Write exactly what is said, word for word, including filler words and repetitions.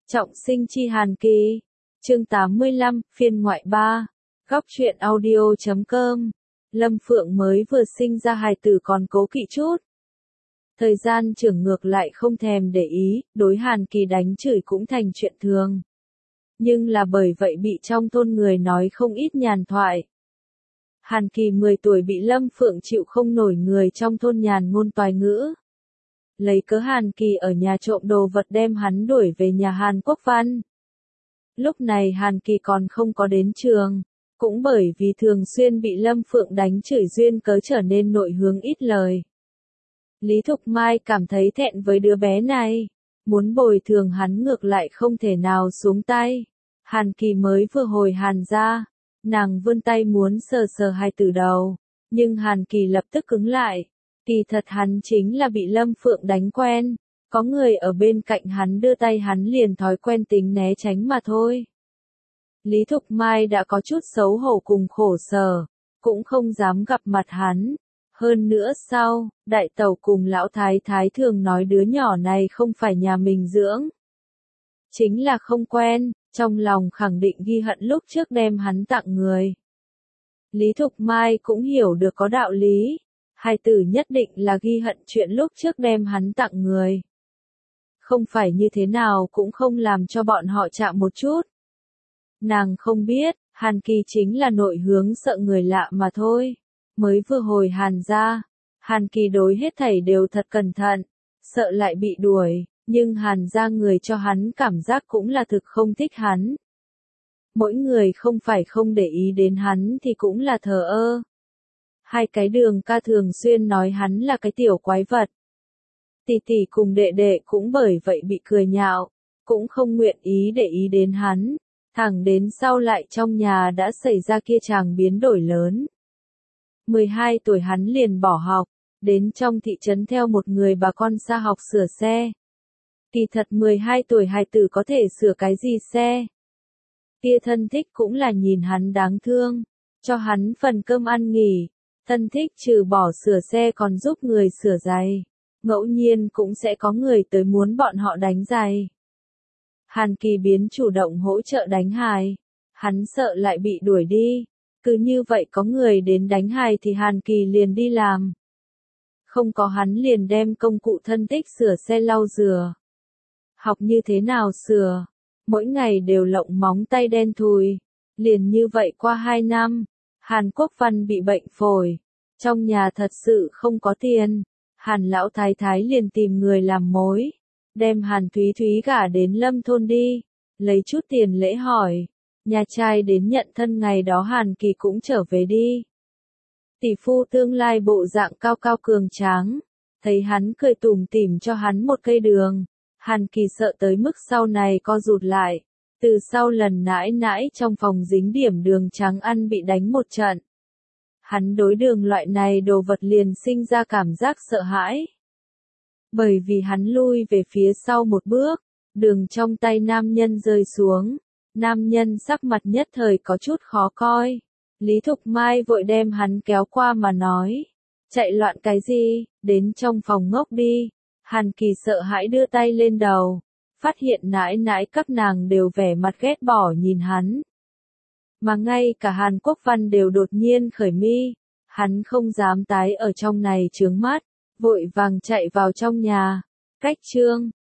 Trọng sinh chi Hàn Kỳ. Chương tám mươi lăm, phiên ngoại ba. Góc truyện audio chấm com. Lâm Phượng mới vừa sinh ra hài tử còn cố kỵ chút. Thời gian trưởng ngược lại không thèm để ý, đối Hàn Kỳ đánh chửi cũng thành chuyện thường. Nhưng là bởi vậy bị trong thôn người nói không ít nhàn thoại. Hàn Kỳ mười tuổi bị Lâm Phượng chịu không nổi người trong thôn nhàn ngôn toài ngữ. Lấy cớ Hàn Kỳ ở nhà trộm đồ vật đem hắn đuổi về nhà Hàn Quốc Văn. Lúc này Hàn Kỳ còn không có đến trường, cũng bởi vì thường xuyên bị Lâm Phượng đánh chửi duyên cớ trở nên nội hướng ít lời. Lý Thục Mai cảm thấy thẹn với đứa bé này, muốn bồi thường hắn ngược lại không thể nào xuống tay. Hàn Kỳ mới vừa hồi Hàn ra, nàng vươn tay muốn sờ sờ hai tử đầu, nhưng Hàn Kỳ lập tức cứng lại. Kỳ thật hắn chính là bị Lâm Phượng đánh quen, có người ở bên cạnh hắn đưa tay hắn liền thói quen tính né tránh mà thôi. Lý Thục Mai đã có chút xấu hổ cùng khổ sở, cũng không dám gặp mặt hắn. Hơn nữa sau, đại tẩu cùng lão thái thái thường nói đứa nhỏ này không phải nhà mình dưỡng. Chính là không quen, trong lòng khẳng định ghi hận lúc trước đem hắn tặng người. Lý Thục Mai cũng hiểu được có đạo lý. Hai tử nhất định là ghi hận chuyện lúc trước đem hắn tặng người. Không phải như thế nào cũng không làm cho bọn họ chạm một chút. Nàng không biết, Hàn Kỳ chính là nội hướng sợ người lạ mà thôi. Mới vừa hồi Hàn ra, Hàn Kỳ đối hết thảy đều thật cẩn thận, sợ lại bị đuổi, nhưng Hàn ra người cho hắn cảm giác cũng là thực không thích hắn. Mỗi người không phải không để ý đến hắn thì cũng là thờ ơ. Hai cái Đường ca thường xuyên nói hắn là cái tiểu quái vật. Tỷ tỷ cùng đệ đệ cũng bởi vậy bị cười nhạo, cũng không nguyện ý để ý đến hắn, thẳng đến sau lại trong nhà đã xảy ra kia chàng biến đổi lớn. mười hai tuổi hắn liền bỏ học, đến trong thị trấn theo một người bà con xa học sửa xe. Kỳ thật mười hai tuổi hài tử có thể sửa cái gì xe? Kia thân thích cũng là nhìn hắn đáng thương, cho hắn phần cơm ăn nghỉ. Thân thích trừ bỏ sửa xe còn giúp người sửa giày. Ngẫu nhiên cũng sẽ có người tới muốn bọn họ đánh giày. Hàn Kỳ biến chủ động hỗ trợ đánh hài. Hắn sợ lại bị đuổi đi. Cứ như vậy có người đến đánh hài thì Hàn Kỳ liền đi làm. Không có hắn liền đem công cụ thân thích sửa xe lau rửa. Học như thế nào sửa? Mỗi ngày đều lộng móng tay đen thùi. Liền như vậy qua hai năm. Hàn Quốc Văn bị bệnh phổi, trong nhà thật sự không có tiền, Hàn lão thái thái liền tìm người làm mối, đem Hàn Thúy Thúy gả đến Lâm thôn đi, lấy chút tiền lễ hỏi, nhà trai đến nhận thân ngày đó Hàn Kỳ cũng trở về đi. Tỷ phu tương lai bộ dạng cao cao cường tráng, thấy hắn cười tủm tỉm cho hắn một cây đường, Hàn Kỳ sợ tới mức sau này co rụt lại. Từ sau lần nãi nãi trong phòng dính điểm đường trắng ăn bị đánh một trận. Hắn đối đường loại này đồ vật liền sinh ra cảm giác sợ hãi. Bởi vì hắn lui về phía sau một bước, đường trong tay nam nhân rơi xuống. Nam nhân sắc mặt nhất thời có chút khó coi. Lý Thục Mai vội đem hắn kéo qua mà nói. Chạy loạn cái gì, đến trong phòng ngốc đi. Hàn Kỳ sợ hãi đưa tay lên đầu. Phát hiện nãi nãi các nàng đều vẻ mặt ghét bỏ nhìn hắn. Mà ngay cả Hàn Quốc Văn đều đột nhiên khởi mi, hắn không dám tái ở trong này chướng mắt, vội vàng chạy vào trong nhà. Cách chương,